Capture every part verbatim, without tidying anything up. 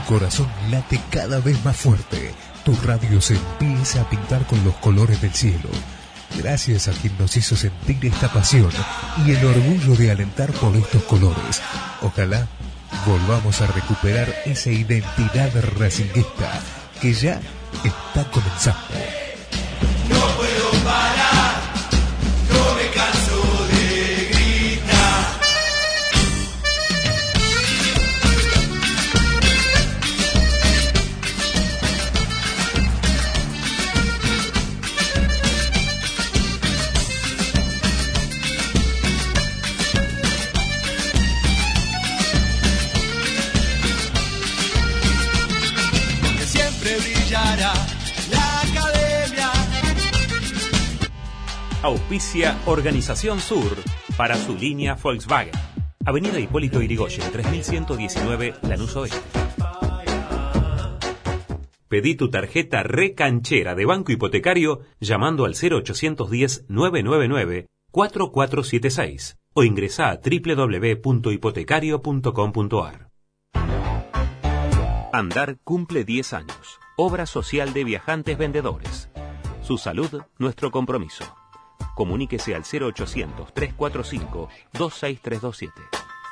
corazón late cada vez más fuerte. Tu radio se empieza a pintar con los colores del cielo. Gracias a quien nos hizo sentir esta pasión y el orgullo de alentar por estos colores. Ojalá volvamos a recuperar esa identidad racinguista que ya está comenzando. No puedo parar, no me canso de gritar. Porque siempre brillará la academia. Auspicia Organización Sur para su línea Volkswagen. Avenida Hipólito Yrigoyen, tres mil ciento diecinueve, Lanús Oeste. Pedí tu tarjeta recanchera de Banco Hipotecario llamando al cero ochocientos diez, nueve nueve nueve, cuatro cuatro siete seis o ingresá a doble u doble u doble u punto hipotecario punto com punto a r. Andar cumple diez años. Obra social de viajantes vendedores. Su salud, nuestro compromiso. Comuníquese al cero ochocientos, trescientos cuarenta y cinco, veintiséis trescientos veintisiete.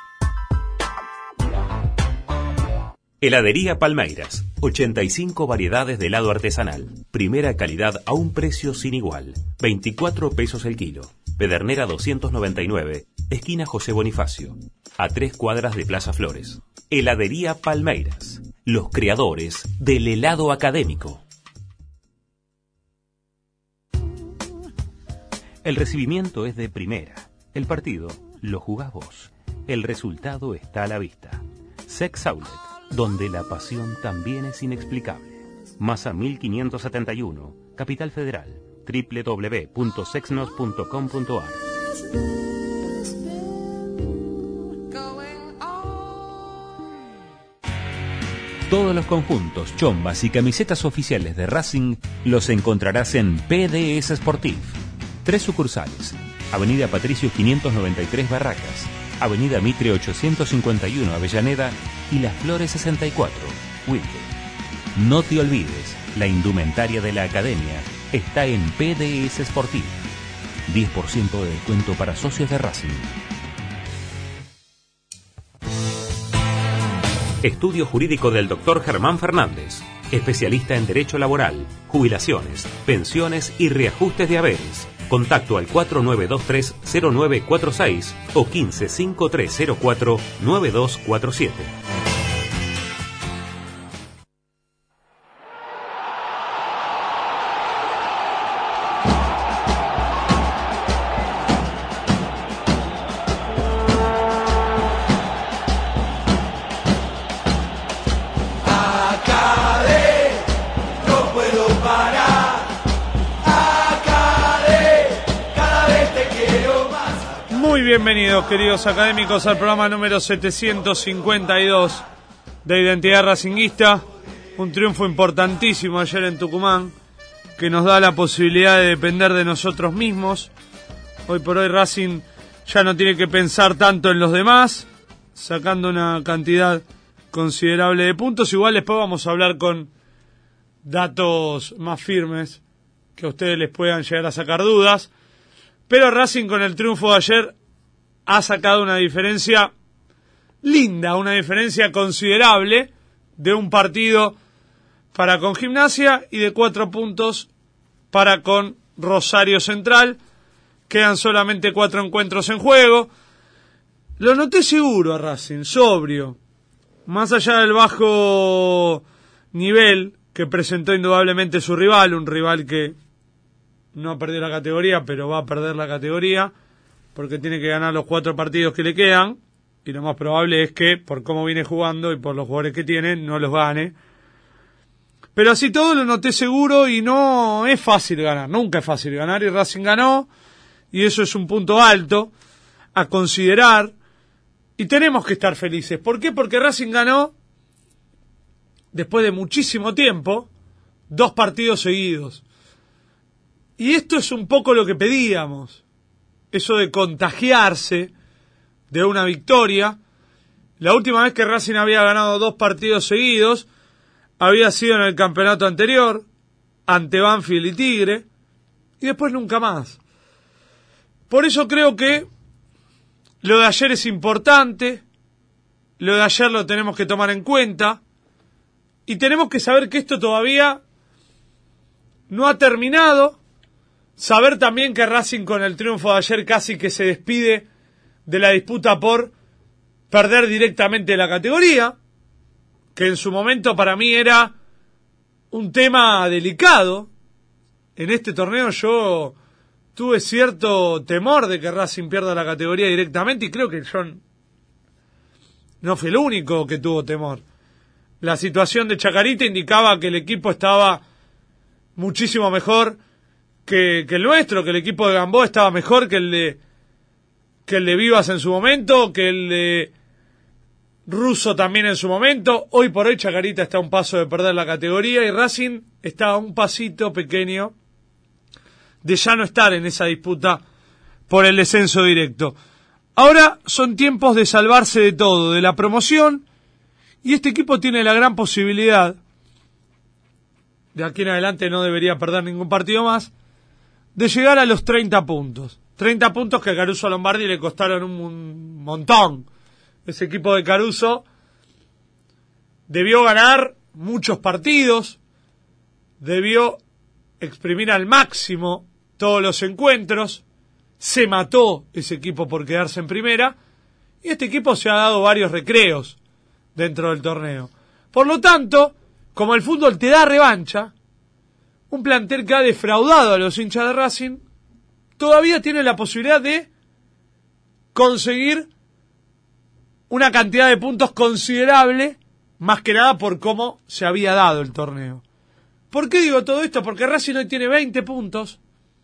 Heladería Palmeiras. ochenta y cinco variedades de helado artesanal. Primera calidad a un precio sin igual. veinticuatro pesos el kilo. Pedernera doscientos noventa y nueve, esquina José Bonifacio. A tres cuadras de Plaza Flores. Heladería Palmeiras. Los creadores del helado académico. El recibimiento es de primera. El partido lo jugás vos. El resultado está a la vista. Sex Outlet, donde la pasión también es inexplicable. Masa mil quinientos setenta y uno, Capital Federal. doble u doble u doble u punto sexnos punto com punto a r. Todos los conjuntos, chombas y camisetas oficiales de Racing los encontrarás en P D S Sportif. Tres sucursales: Avenida Patricio quinientos noventa y tres Barracas, Avenida Mitre ochocientos cincuenta y uno Avellaneda y Las Flores sesenta y cuatro, Wilde. No te olvides, la indumentaria de la academia está en P D S Sportif. diez por ciento de descuento para socios de Racing. Estudio jurídico del doctor Germán Fernández, especialista en Derecho Laboral, Jubilaciones, Pensiones y Reajustes de Haberes. Contacto al cuatro nueve dos tres, cero nueve cuatro seis o quince, cincuenta y tres cero cuatro, noventa y dos cuarenta y siete. Bienvenidos, queridos académicos, al programa número setecientos cincuenta y dos de Identidad Racinguista. Un triunfo importantísimo ayer en Tucumán, que nos da la posibilidad de depender de nosotros mismos. Hoy por hoy Racing ya no tiene que pensar tanto en los demás, sacando una cantidad considerable de puntos. Igual después vamos a hablar con datos más firmes que a ustedes les puedan llegar a sacar dudas. Pero Racing, con el triunfo de ayer, ha sacado una diferencia linda, una diferencia considerable de un partido para con Gimnasia y de cuatro puntos para con Rosario Central. Quedan solamente cuatro encuentros en juego. Lo noté seguro a Racing, sobrio. Más allá del bajo nivel que presentó indudablemente su rival, un rival que no perdió la categoría, pero va a perder la categoría, porque tiene que ganar los cuatro partidos que le quedan, y lo más probable es que, por cómo viene jugando y por los jugadores que tiene, no los gane. Pero así todo lo noté seguro, y no es fácil ganar, nunca es fácil ganar, y Racing ganó, y eso es un punto alto a considerar, y tenemos que estar felices. ¿Por qué? Porque Racing ganó, después de muchísimo tiempo, dos partidos seguidos. Y esto es un poco lo que pedíamos, eso de contagiarse de una victoria La última vez que Racing había ganado dos partidos seguidos había sido en el campeonato anterior, ante Banfield y Tigre, y después nunca más. Por eso creo que lo de ayer es importante, lo de ayer lo tenemos que tomar en cuenta, y tenemos que saber que esto todavía no ha terminado, saber también que Racing con el triunfo de ayer casi que se despide de la disputa por perder directamente la categoría, que en su momento para mí era un tema delicado. En este torneo yo tuve cierto temor de que Racing pierda la categoría directamente, y creo que yo no fui el único que tuvo temor. La situación de Chacarita indicaba que el equipo estaba muchísimo mejor que, que el nuestro, que el equipo de Gamboa estaba mejor que el de que el de Vivas en su momento, que el de Russo también en su momento. Hoy por hoy Chacarita está a un paso de perder la categoría y Racing está a un pasito pequeño de ya no estar en esa disputa por el descenso directo. Ahora son tiempos de salvarse de todo, de la promoción, y este equipo tiene la gran posibilidad, de aquí en adelante no debería perder ningún partido más, de llegar a los treinta puntos. treinta puntos que a Caruso Lombardi le costaron un, un montón. Ese equipo de Caruso debió ganar muchos partidos, debió exprimir al máximo todos los encuentros, se mató ese equipo por quedarse en primera, y este equipo se ha dado varios recreos dentro del torneo. Por lo tanto, como el fútbol te da revancha, un plantel que ha defraudado a los hinchas de Racing todavía tiene la posibilidad de conseguir una cantidad de puntos considerable, más que nada por cómo se había dado el torneo. ¿Por qué digo todo esto? Porque Racing hoy tiene veinte puntos,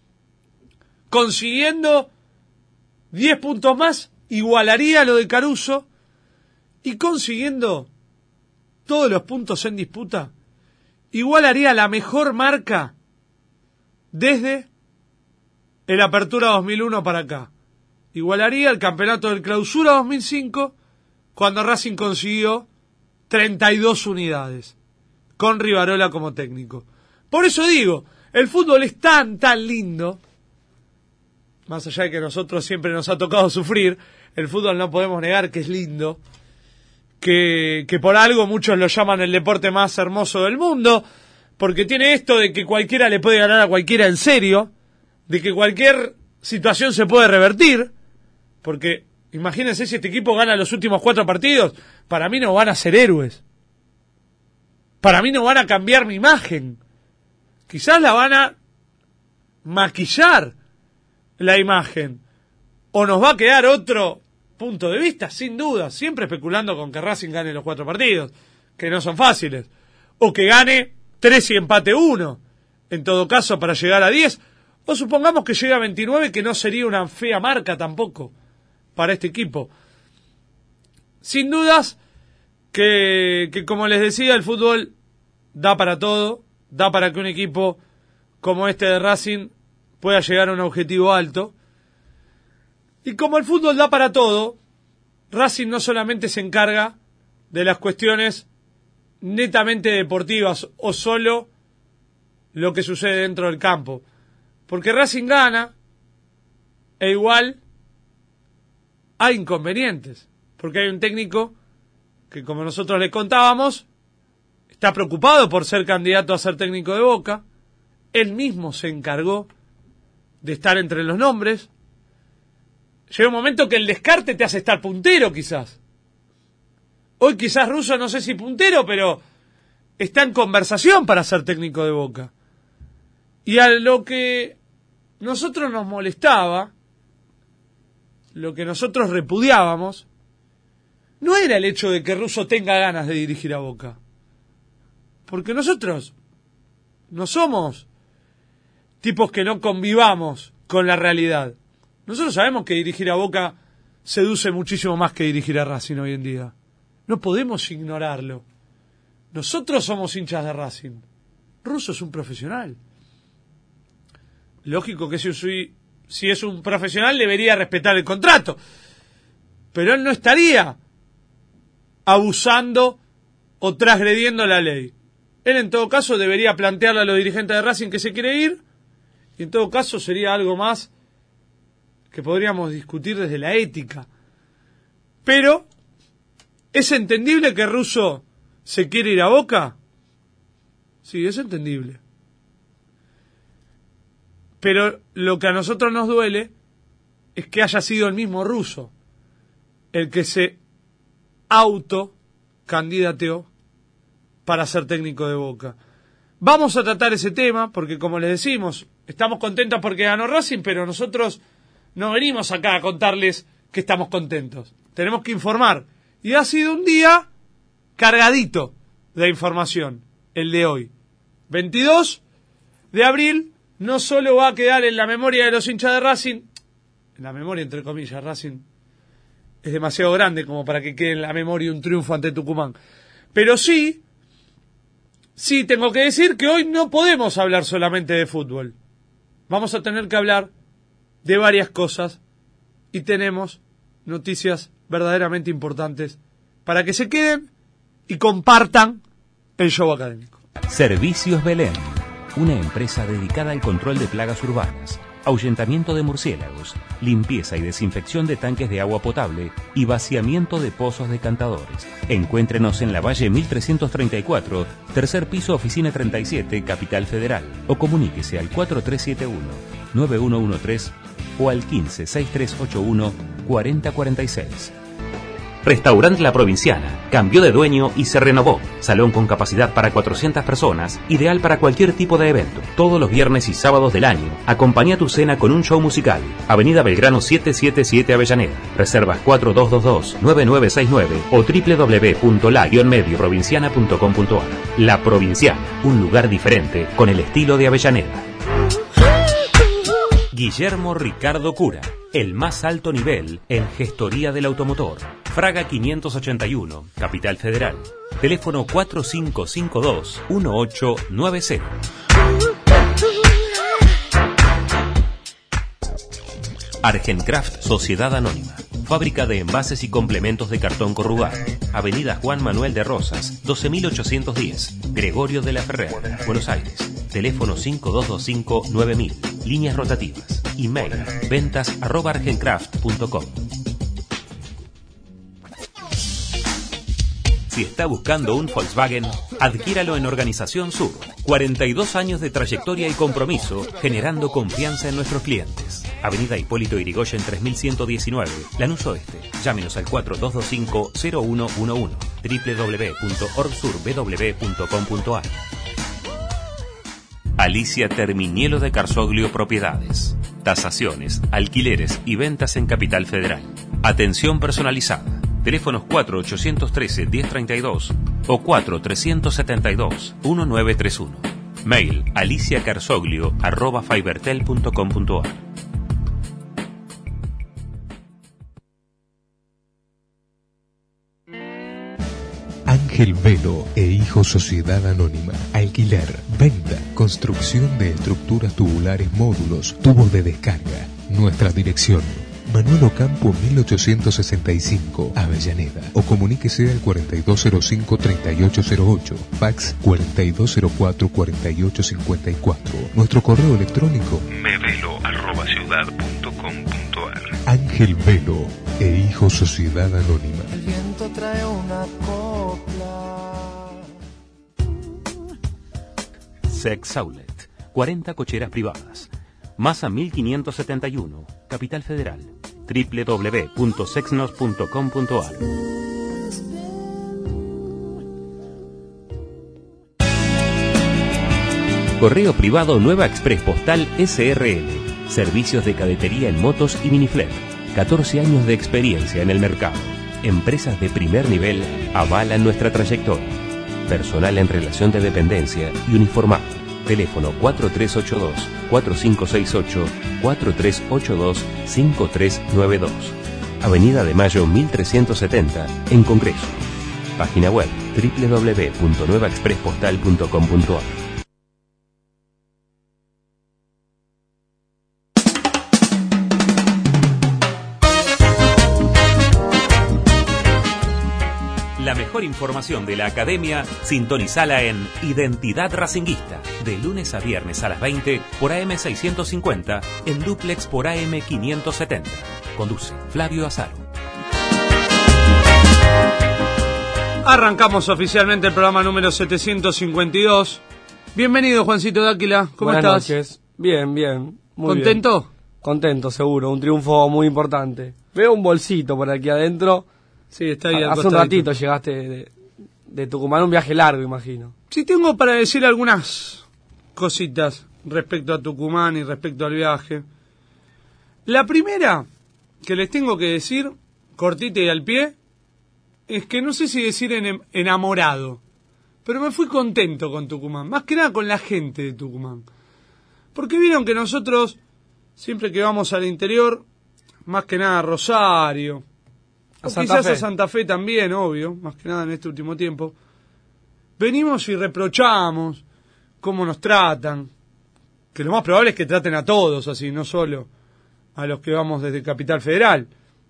consiguiendo diez puntos más, igualaría lo de Caruso, y consiguiendo todos los puntos en disputa, igualaría la mejor marca desde el Apertura dos mil uno para acá. Igualaría el campeonato del Clausura dos mil cinco, cuando Racing consiguió treinta y dos unidades, con Rivarola como técnico. Por eso digo, el fútbol es tan, tan lindo, más allá de que nosotros siempre nos ha tocado sufrir, el fútbol no podemos negar que es lindo, que, que por algo muchos lo llaman el deporte más hermoso del mundo, porque tiene esto de que cualquiera le puede ganar a cualquiera en serio, de que cualquier situación se puede revertir, porque imagínense si este equipo gana los últimos cuatro partidos, para mí no van a ser héroes, para mí no van a cambiar mi imagen, quizás la van a maquillar la imagen, o nos va a quedar otro punto de vista, sin duda, siempre especulando con que Racing gane los cuatro partidos, que no son fáciles, o que gane tres y empate uno, en todo caso para llegar a diez, o supongamos que llega a veintinueve, que no sería una fea marca tampoco para este equipo. Sin dudas que, que como les decía, el fútbol da para todo, da para que un equipo como este de Racing pueda llegar a un objetivo alto. Y como el fútbol da para todo, Racing no solamente se encarga de las cuestiones netamente deportivas o solo lo que sucede dentro del campo, porque Racing gana e igual hay inconvenientes, porque hay un técnico que, como nosotros le contábamos, está preocupado por ser candidato a ser técnico de Boca. Él mismo se encargó de estar entre los nombres. Llega un momento que el descarte te hace estar puntero, quizás. Hoy quizás Russo, no sé si puntero, pero está en conversación para ser técnico de Boca. Y a lo que nosotros nos molestaba, lo que nosotros repudiábamos, no era el hecho de que Russo tenga ganas de dirigir a Boca. Porque nosotros no somos tipos que no convivamos con la realidad. Nosotros sabemos que dirigir a Boca seduce muchísimo más que dirigir a Racing hoy en día. No podemos ignorarlo. Nosotros somos hinchas de Racing. Russo es un profesional. Lógico que si, soy, si es un profesional debería respetar el contrato. Pero él no estaría abusando o transgrediendo la ley. Él en todo caso debería plantearle a los dirigentes de Racing que se quiere ir, y en todo caso sería algo más que podríamos discutir desde la ética. Pero, ¿es entendible que Russo se quiere ir a Boca? Sí, es entendible. Pero lo que a nosotros nos duele es que haya sido el mismo Russo el que se autocandidateó para ser técnico de Boca. Vamos a tratar ese tema porque, como les decimos, estamos contentos porque ganó Racing, pero nosotros no venimos acá a contarles que estamos contentos. Tenemos que informar. Y ha sido un día cargadito de información, el de hoy. veintidós de abril no solo va a quedar en la memoria de los hinchas de Racing, en la memoria entre comillas, Racing es demasiado grande como para que quede en la memoria un triunfo ante Tucumán. Pero sí, sí tengo que decir que hoy no podemos hablar solamente de fútbol. Vamos a tener que hablar de varias cosas y tenemos noticias verdaderamente importantes para que se queden y compartan el show académico. Servicios Belén, una empresa dedicada al control de plagas urbanas, ahuyentamiento de murciélagos, limpieza y desinfección de tanques de agua potable y vaciamiento de pozos decantadores. Encuéntrenos en la Valle mil trescientos treinta y cuatro, tercer piso, oficina treinta y siete, Capital Federal, o comuníquese al cuatro tres siete uno, nueve uno uno tres o al quince, sesenta y tres ochenta y uno, cuarenta cuarenta y seis. Restaurante La Provinciana cambió de dueño y se renovó. Salón con capacidad para cuatrocientas personas, ideal para cualquier tipo de evento. Todos los viernes y sábados del año, acompaña tu cena con un show musical. Avenida Belgrano setecientos setenta y siete Avellaneda. Reservas cuatro dos dos dos, nueve nueve seis nueve o doble u doble u doble u punto la medio provinciana punto com punto a r. La Provinciana, un lugar diferente con el estilo de Avellaneda. Guillermo Ricardo Cura, el más alto nivel en gestoría del automotor. Fraga quinientos ochenta y uno, Capital Federal. Teléfono cuatro cinco cinco dos, uno ocho nueve cero. Argencraft Sociedad Anónima. Fábrica de envases y complementos de cartón corrugado. Avenida Juan Manuel de Rosas, doce mil ochocientos diez. Gregorio de la Ferrer, Buenos Aires. Teléfono cinco dos dos cinco, nueve mil. Líneas rotativas. Email ventas arroba argencraft punto com. Si está buscando un Volkswagen, adquíralo en Organización Sur. cuarenta y dos años de trayectoria y compromiso, generando confianza en nuestros clientes. Avenida Hipólito Yrigoyen tres mil ciento diecinueve, Lanús Oeste. Llámenos al cuatro dos dos cinco, cero uno uno uno. doble u doble u doble u punto orsurb punto com punto a r. Alicia Terminielo de Carsoglio Propiedades. Tasaciones, alquileres y ventas en Capital Federal. Atención personalizada. Teléfonos cuatro ocho uno tres, diez treinta y dos o cuatro tres siete dos, uno nueve tres uno. Mail aliciacarsoglio arroba fibertel punto com punto a r. Ángel Velo e Hijo Sociedad Anónima. Alquiler, venta, construcción de estructuras tubulares, módulos, tubos de descarga. Nuestra dirección: Manuel Ocampo mil ochocientos sesenta y cinco, Avellaneda. O comuníquese al cuarenta y dos cero cinco, treinta y ocho cero ocho. Fax cuarenta y dos cero cuatro, cuarenta y ocho cincuenta y cuatro. Nuestro correo electrónico mevelo arroba ciudad punto com punto a r. Ángel Velo e Hijo Sociedad Anónima. El viento trae una copla. Sex Outlet, cuarenta cocheras privadas. Masa mil quinientos setenta y uno, Capital Federal. doble u doble u doble u punto sexnos punto com punto a r. Correo privado Nueva Express Postal S R L. Servicios de cadetería en motos y miniflep. catorce años de experiencia en el mercado. Empresas de primer nivel avalan nuestra trayectoria. Personal en relación de dependencia y uniformado. Teléfono cuatro tres ocho dos, cuatro cinco seis ocho, cuatro tres ocho dos, cinco tres nueve dos. Avenida de Mayo mil trescientos setenta, en Congreso. Página web doble u doble u doble u punto nueva express postal punto com punto a r. La mejor información de la academia, sintonizala en Identidad Racinguista, de lunes a viernes a las veinte por A M seiscientos cincuenta, en duplex por A M quinientos setenta. Conduce Flavio Azaro. Arrancamos oficialmente el programa número setecientos cincuenta y dos. Bienvenido, Juancito Dáquila. ¿Cómo Buenas estás? Noches. Bien, bien. Muy ¿Contento? Bien. Contento, seguro. Un triunfo muy importante. Veo un bolsito por aquí adentro. Sí, está ahí. Hace un ratito llegaste de, de Tucumán, un viaje largo, imagino. Sí, tengo para decir algunas cositas respecto a Tucumán y respecto al viaje. La primera que les tengo que decir, cortita y al pie, es que no sé si decir en, enamorado, pero me fui contento con Tucumán, más que nada con la gente de Tucumán. Porque vieron que nosotros, siempre que vamos al interior, más que nada a Rosario, A o Santa quizás Fe. a Santa Fe también, obvio, más que nada en este último tiempo, venimos y reprochamos cómo nos tratan, que lo más probable es que traten a todos así, no solo a los que vamos desde Capital Federal.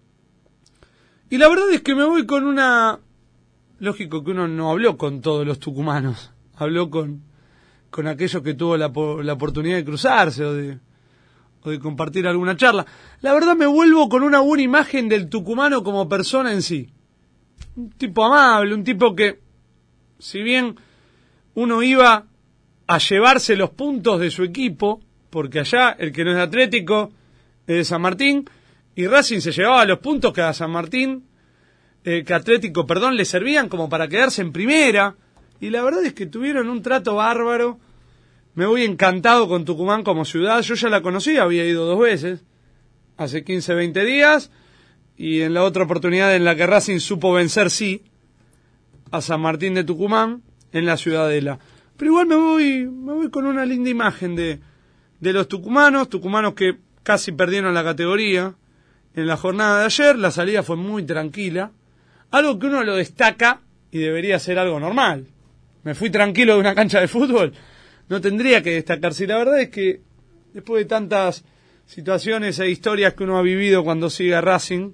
Y la verdad es que me voy con una... Lógico que uno no habló con todos los tucumanos, habló con, con aquellos que tuvo la, la oportunidad de cruzarse o de, o de compartir alguna charla. La verdad me vuelvo con una buena imagen del tucumano como persona en sí. Un tipo amable, un tipo que, si bien uno iba a llevarse los puntos de su equipo, porque allá el que no es de Atlético es de San Martín, y Racing se llevaba los puntos que a San Martín, eh, que Atlético, perdón, le servían como para quedarse en primera, y la verdad es que tuvieron un trato bárbaro. Me voy encantado con Tucumán como ciudad. Yo ya la conocía, había ido dos veces, hace quince, veinte días, y en la otra oportunidad en la que Racing supo vencer, sí, a San Martín de Tucumán, en la Ciudadela. Pero igual me voy, me voy con una linda imagen de, de los tucumanos, tucumanos que casi perdieron la categoría en la jornada de ayer. La salida fue muy tranquila, algo que uno lo destaca y debería ser algo normal. Me fui tranquilo de una cancha de fútbol, no tendría que destacarse. Y la verdad es que después de tantas situaciones e historias que uno ha vivido cuando sigue a Racing,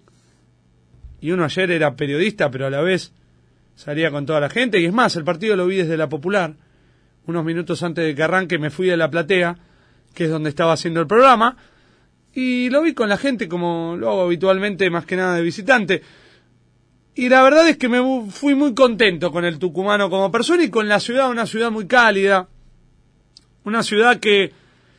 y uno ayer era periodista, pero a la vez salía con toda la gente, y es más, el partido lo vi desde la Popular, unos minutos antes de que arranque me fui a la platea, que es donde estaba haciendo el programa, y lo vi con la gente como lo hago habitualmente, más que nada de visitante. Y la verdad es que me fui muy contento con el tucumano como persona y con la ciudad, una ciudad muy cálida, una ciudad que,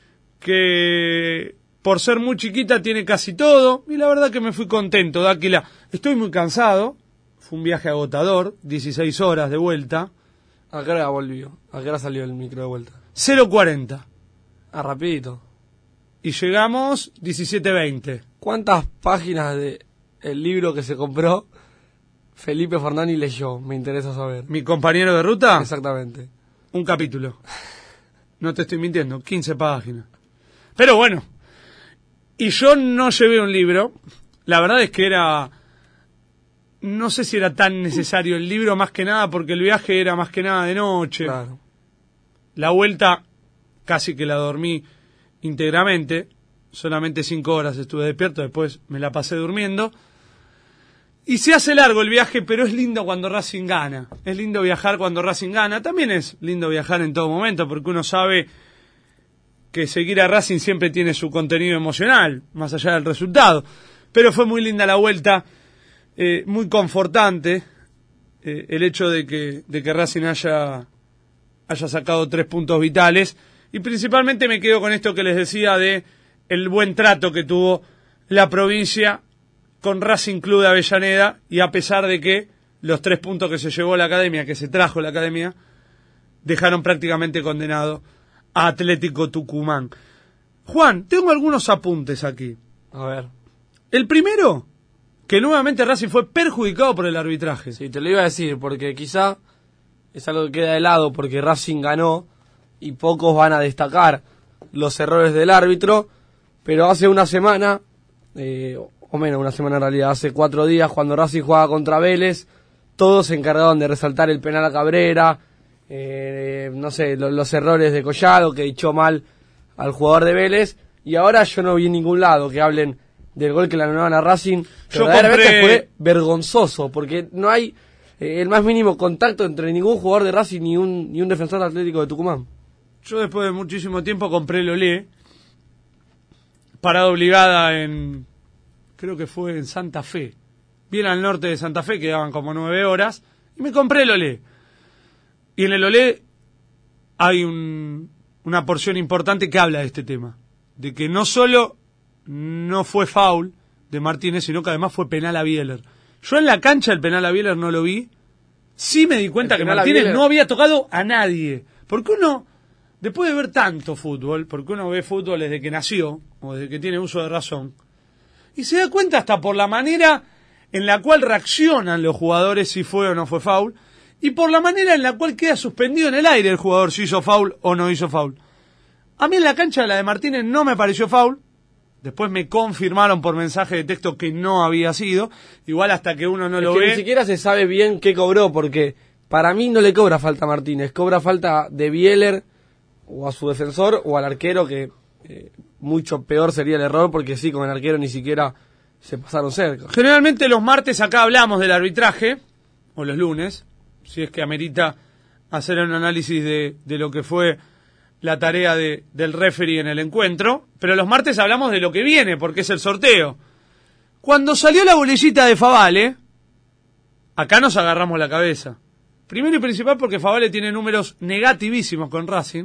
que por ser muy chiquita tiene casi todo, y la verdad que me fui contento, Dáquila. Estoy muy cansado, fue un viaje agotador, dieciséis horas de vuelta. ¿A qué hora volvió? ¿A qué hora salió el micro de vuelta? cero cuarenta. Ah, rapidito. Y llegamos diecisiete veinte. ¿Cuántas páginas de el libro que se compró Felipe Fornani leyó? Me interesa saber. ¿Mi compañero de ruta? Exactamente. Un capítulo. No te estoy mintiendo, quince páginas. Pero bueno, y yo no llevé un libro. La verdad es que era... No sé si era tan necesario el libro, más que nada porque el viaje era más que nada de noche. Claro. La vuelta casi que la dormí íntegramente. Solamente cinco horas estuve despierto, después me la pasé durmiendo. Y se hace largo el viaje, pero es lindo cuando Racing gana. Es lindo viajar cuando Racing gana. También es lindo viajar en todo momento, porque uno sabe que seguir a Racing siempre tiene su contenido emocional, más allá del resultado. Pero fue muy linda la vuelta, eh, muy confortante eh, el hecho de que, de que Racing haya, haya sacado tres puntos vitales. Y principalmente me quedo con esto que les decía de el buen trato que tuvo la provincia con Racing Club de Avellaneda, y a pesar de que los tres puntos que se llevó la academia, que se trajo la academia, dejaron prácticamente condenado a Atlético Tucumán. Juan, tengo algunos apuntes aquí. A ver. El primero, que nuevamente Racing fue perjudicado por el arbitraje. Sí, te lo iba a decir, porque quizá es algo que queda de lado, porque Racing ganó y pocos van a destacar los errores del árbitro, pero hace una semana... Eh, o menos una semana en realidad, hace cuatro días cuando Racing jugaba contra Vélez, todos se encargaron de resaltar el penal a Cabrera, eh, no sé, lo, los errores de Collado, que echó mal al jugador de Vélez, y ahora yo no vi en ningún lado que hablen del gol que le anularon a Racing, que Yo verdaderamente compré... fue vergonzoso, porque no hay, eh, el más mínimo contacto entre ningún jugador de Racing ni un, ni un defensor Atlético de Tucumán. Yo después de muchísimo tiempo compré el Olé, parada obligada en, creo que fue en Santa Fe, bien al norte de Santa Fe, quedaban como nueve horas, y me compré el Olé. Y en el Olé hay un, una porción importante que habla de este tema, de que no solo no fue foul de Martínez, sino que además fue penal a Bieler. Yo en la cancha el penal a Bieler no lo vi, sí me di cuenta que Martínez no había tocado a nadie, porque uno, después de ver tanto fútbol, porque uno ve fútbol desde que nació, o desde que tiene uso de razón, y se da cuenta hasta por la manera en la cual reaccionan los jugadores si fue o no fue foul, y por la manera en la cual queda suspendido en el aire el jugador si hizo foul o no hizo foul. A mí en la cancha la de Martínez no me pareció foul, después me confirmaron por mensaje de texto que no había sido, igual hasta que uno no es lo que ve. Ni siquiera se sabe bien qué cobró, porque para mí no le cobra falta a Martínez, cobra falta de Bieler o a su defensor o al arquero, que eh, mucho peor sería el error, porque sí, con el arquero ni siquiera se pasaron cerca. Generalmente los martes acá hablamos del arbitraje, o los lunes, si es que amerita hacer un análisis de, de lo que fue la tarea de, del referee en el encuentro, pero los martes hablamos de lo que viene, porque es el sorteo. Cuando salió la bolillita de Favale, acá nos agarramos la cabeza. Primero y principal porque Favale tiene números negativísimos con Racing,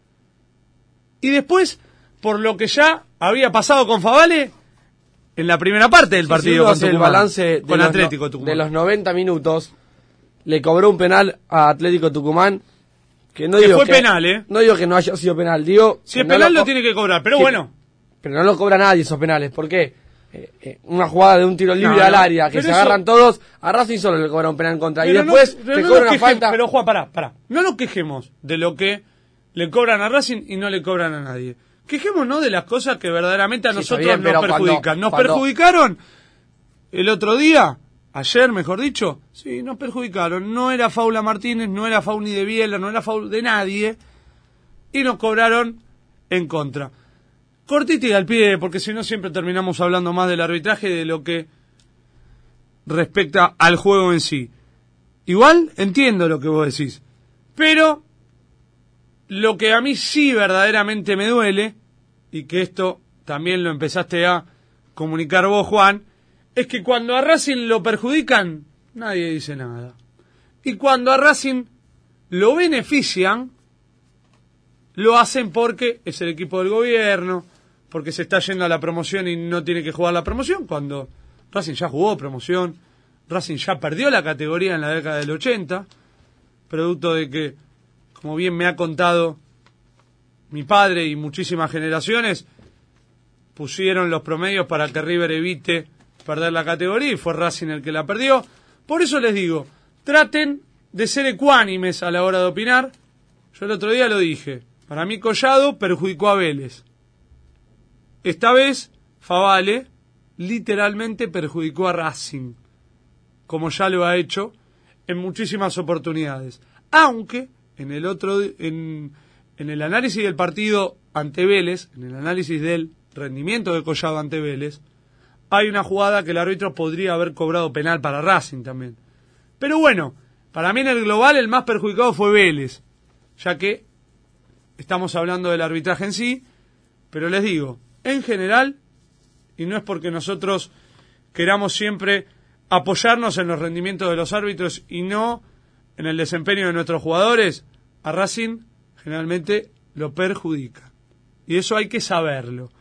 y después por lo que ya había pasado con Favale en la primera parte del Sí, partido, si uno con hace el Tucumán, balance de con los Atlético no- Tucumán. de los noventa minutos, le cobró un penal a Atlético Tucumán, que no Que digo fue que, penal, ¿eh? no digo que no haya sido penal, digo Si que es no penal lo co- tiene que cobrar, pero que- bueno. pero no lo cobra nadie esos penales. ¿Por qué? Eh, eh, una jugada de un tiro libre No, al no, área, que pero se eso- agarran todos, a Racing solo le cobra un penal en contra, y Pero después no, pero te no cobra nos una quejem- falta. Pero Juan, pará, pará. No nos quejemos de lo que le cobran a Racing y no le cobran a nadie. Quejémonos de las cosas que verdaderamente a Sí, nosotros está bien, nos pero cuando- perjudican. ¿Nos cuando- perjudicaron el otro día? Ayer, mejor dicho. Sí, nos perjudicaron. No era faul a Martínez, no era faul ni de Biela, no era faul de nadie. Y nos cobraron en contra. Cortito y al pie, porque si no siempre terminamos hablando más del arbitraje de lo que respecta al juego en sí. Igual entiendo lo que vos decís, pero lo que a mí sí verdaderamente me duele, y que esto también lo empezaste a comunicar vos, Juan, es que cuando a Racing lo perjudican, nadie dice nada. Y cuando a Racing lo benefician, lo hacen porque es el equipo del gobierno, porque se está yendo a la promoción y no tiene que jugar la promoción, cuando Racing ya jugó promoción, Racing ya perdió la categoría en la década del ochenta, producto de que, como bien me ha contado mi padre y muchísimas generaciones, pusieron los promedios para que River evite perder la categoría y fue Racing el que la perdió. Por eso les digo, traten de ser ecuánimes a la hora de opinar. Yo el otro día lo dije, para mí Collado perjudicó a Vélez. Esta vez Favale literalmente perjudicó a Racing, como ya lo ha hecho en muchísimas oportunidades. Aunque en el otro en, en el análisis del partido ante Vélez, en el análisis del rendimiento de Collado ante Vélez, hay una jugada que el árbitro podría haber cobrado penal para Racing también. Pero bueno, para mí en el global el más perjudicado fue Vélez, ya que estamos hablando del arbitraje en sí, pero les digo, en general, y no es porque nosotros queramos siempre apoyarnos en los rendimientos de los árbitros y no en el desempeño de nuestros jugadores, a Racing generalmente lo perjudica. Y eso hay que saberlo.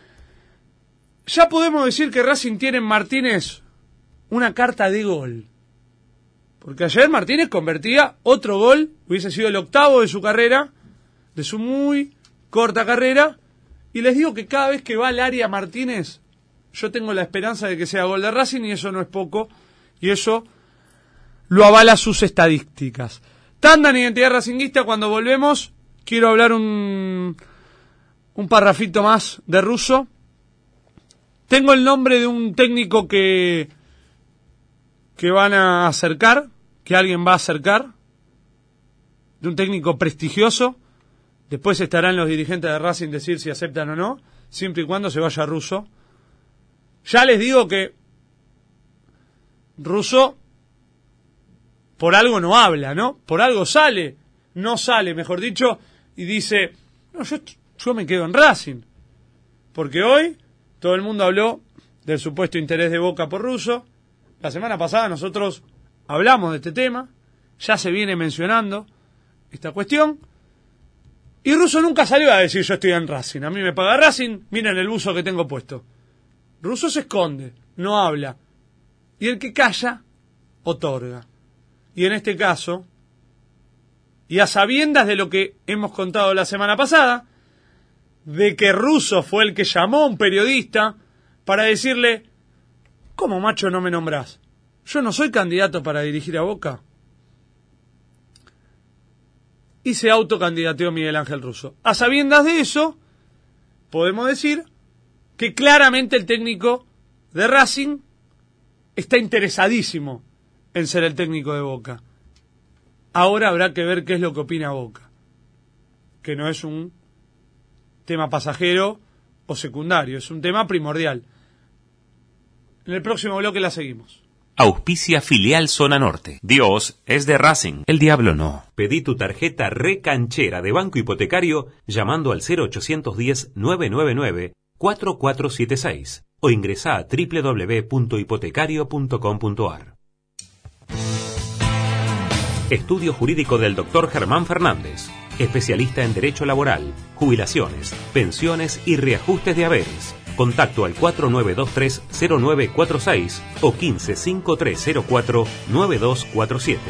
Ya podemos decir que Racing tiene en Martínez una carta de gol. Porque ayer Martínez convertía otro gol, hubiese sido el octavo de su carrera, de su muy corta carrera, y les digo que cada vez que va al área Martínez, yo tengo la esperanza de que sea gol de Racing, y eso no es poco, y eso lo avala sus estadísticas. Tanda en Identidad Racinguista. Cuando volvemos, quiero hablar un, un parrafito más de Russo. Tengo el nombre de un técnico que, que van a acercar, que alguien va a acercar, de un técnico prestigioso. Después estarán los dirigentes de Racing decir si aceptan o no, siempre y cuando se vaya Russo. Ya les digo que Russo por algo no habla, ¿no? Por algo sale, no sale, mejor dicho, y dice, no, yo, yo me quedo en Racing. Porque hoy todo el mundo habló del supuesto interés de Boca por Russo. La semana pasada nosotros hablamos de este tema, ya se viene mencionando esta cuestión, y Russo nunca salió a decir yo estoy en Racing, a mí me paga Racing, miren el buzo que tengo puesto. Russo se esconde, no habla, y el que calla, otorga. Y en este caso, y a sabiendas de lo que hemos contado la semana pasada, de que Russo fue el que llamó a un periodista para decirle, ¿cómo, macho, no me nombrás? Yo no soy candidato para dirigir a Boca. Y se autocandidateó Miguel Ángel Russo. A sabiendas de eso, podemos decir que claramente el técnico de Racing está interesadísimo en ser el técnico de Boca. Ahora habrá que ver qué es lo que opina Boca, que no es un tema pasajero o secundario, es un tema primordial. En el próximo bloque la seguimos. Auspicia Filial Zona Norte. Dios es de Racing, el diablo no. Pedí tu tarjeta recanchera de Banco Hipotecario llamando al cero ochocientos diez, nueve nueve nueve, cuatro cuatro siete seis o ingresa a doble u doble u doble u punto hipotecario punto com punto a r. Estudio jurídico del doctor Germán Fernández, especialista en Derecho Laboral, Jubilaciones, Pensiones y Reajustes de Haberes. Contacto al cuatro nueve dos tres cero nueve cuatro seis o quince cincuenta y tres cero cuatro nueve dos cuatro siete.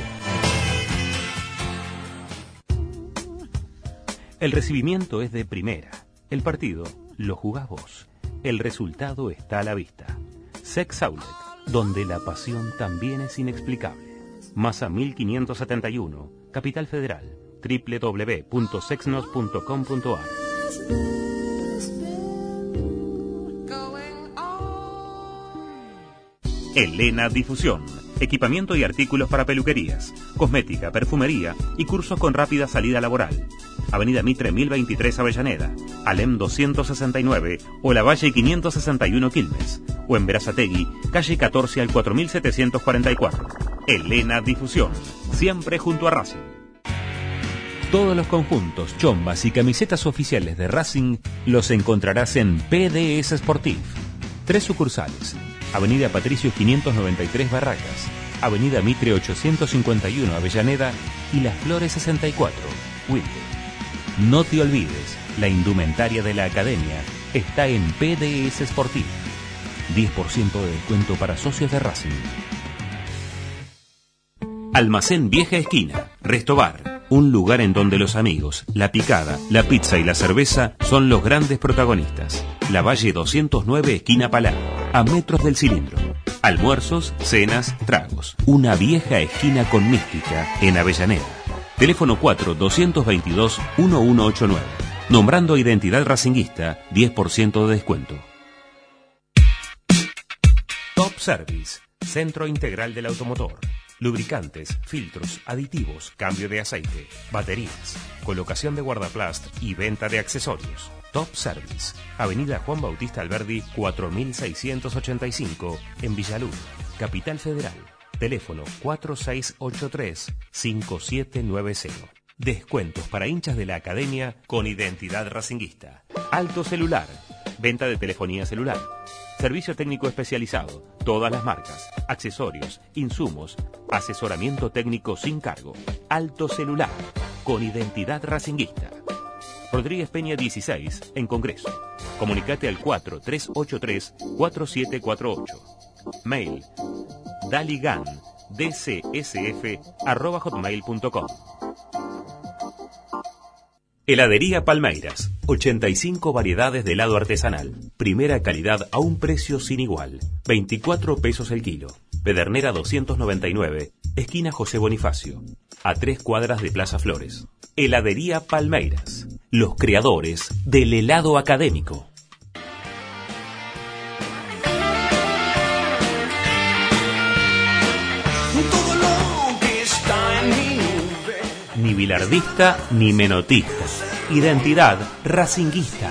El recibimiento es de primera. El partido lo jugás vos. El resultado está a la vista. Sex Outlet, donde la pasión también es inexplicable. Masa mil quinientos setenta y uno, Capital Federal. doble u doble u doble u punto sexnos punto com punto a r. Elena Difusión. Equipamiento y artículos para peluquerías, cosmética, perfumería y cursos con rápida salida laboral. Avenida Mitre mil veintitrés Avellaneda, Alem doscientos sesenta y nueve o La Valle quinientos sesenta y uno Quilmes. O en Berazategui, calle catorce al cuatro mil setecientos cuarenta y cuatro. Elena Difusión. Siempre junto a Racing. Todos los conjuntos, chombas y camisetas oficiales de Racing los encontrarás en P D S Sportif. Tres sucursales. Avenida Patricio quinientos noventa y tres Barracas, Avenida Mitre ochocientos cincuenta y uno Avellaneda y Las Flores sesenta y cuatro, Wilde. No te olvides, la indumentaria de la academia está en P D S Sportif. diez por ciento de descuento para socios de Racing. Almacén Vieja Esquina, Restobar. Un lugar en donde los amigos, la picada, la pizza y la cerveza son los grandes protagonistas. La Valle doscientos nueve, esquina Palá, a metros del cilindro. Almuerzos, cenas, tragos. Una vieja esquina con mística en Avellaneda. Teléfono cuatro doscientos veintidós, uno uno ocho nueve. Nombrando identidad racinguista, diez por ciento de descuento. Top Service, Centro Integral del Automotor. Lubricantes, filtros, aditivos, cambio de aceite, baterías, colocación de guardaplast y venta de accesorios. Top Service, Avenida Juan Bautista Alberdi, cuatro mil seiscientos ochenta y cinco, en Villaluz, Capital Federal. Teléfono cuatro seis ocho tres, cinco siete nueve cero. Descuentos para hinchas de la academia con identidad racinguista. Alto Celular, venta de telefonía celular. Servicio técnico especializado, todas las marcas, accesorios, insumos, asesoramiento técnico sin cargo. Alto Celular, con identidad racinguista. Rodríguez Peña dieciséis, en Congreso. Comunicate al cuatro tres ocho tres, cuatro siete cuatro ocho. Mail, daligan, d c s f, arroba hotmail punto com. Heladería Palmeiras, ochenta y cinco variedades de helado artesanal. Primera calidad a un precio sin igual. veinticuatro pesos el kilo. Pedernera doscientos noventa y nueve, esquina José Bonifacio, a tres cuadras de Plaza Flores. Heladería Palmeiras, los creadores del helado académico. Ni bilardista ni menotista. Identidad racinguista.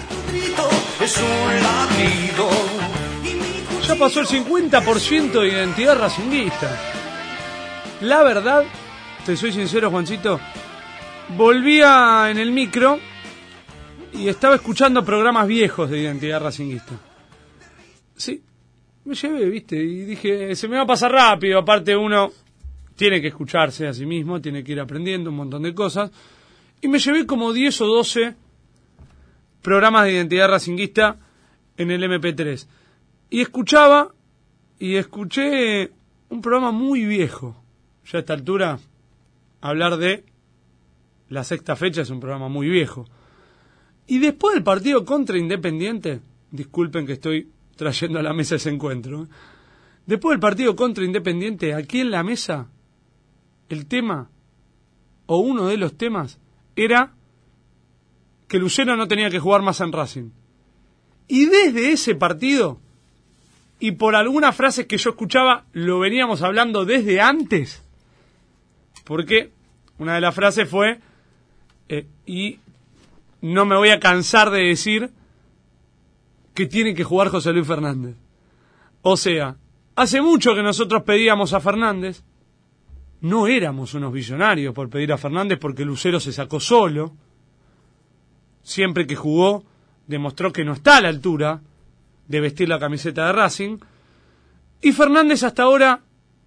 Ya pasó el cincuenta por ciento de identidad racinguista. La verdad te soy sincero, Juancito, volvía en el micro y estaba escuchando programas viejos de Identidad Racinguista. Sí, me llevé, viste, y dije, se me va a pasar rápido, aparte uno tiene que escucharse a sí mismo, tiene que ir aprendiendo un montón de cosas, y me llevé como diez o doce programas de Identidad Racinguista en el eme pe tres. Y escuchaba, y escuché un programa muy viejo. Ya a esta altura, hablar de la sexta fecha es un programa muy viejo. Y después del partido contra Independiente, disculpen que estoy trayendo a la mesa ese encuentro, ¿eh? Después del partido contra Independiente, aquí en la mesa, el tema, o uno de los temas, era que Lucero no tenía que jugar más en Racing. Y desde ese partido, y por algunas frases que yo escuchaba, lo veníamos hablando desde antes, porque una de las frases fue, eh, y no me voy a cansar de decir que tiene que jugar José Luis Fernández. O sea, hace mucho que nosotros pedíamos a Fernández, no éramos unos visionarios por pedir a Fernández porque Lucero se sacó solo, siempre que jugó demostró que no está a la altura de vestir la camiseta de Racing, y Fernández hasta ahora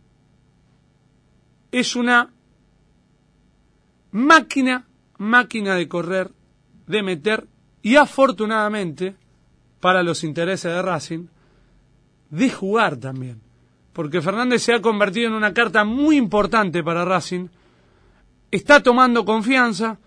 es una máquina, máquina de correr, de meter, y afortunadamente, para los intereses de Racing, de jugar también. Porque Fernández se ha convertido en una carta muy importante para Racing, está tomando confianza,